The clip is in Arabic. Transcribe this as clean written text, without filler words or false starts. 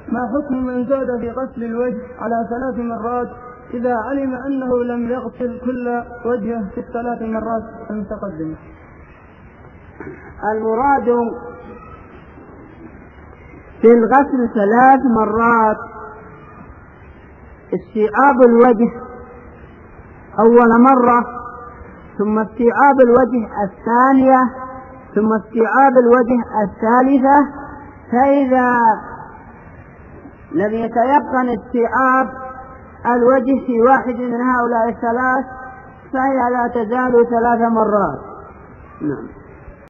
ما حكم من زاد في غسل الوجه على 3 مرات إذا علم أنه لم يغسل كل وجهه في 3 مرات المتقدمة؟ المراد في الغسل 3 مرات استيعاب الوجه أول مرة، ثم استيعاب الوجه الثانية، ثم استيعاب الوجه الثالثة. فإذا لم يتيقن استيعاب الوجه في واحد من هؤلاء 3 فهي لا تزال 3 مرات. نعم.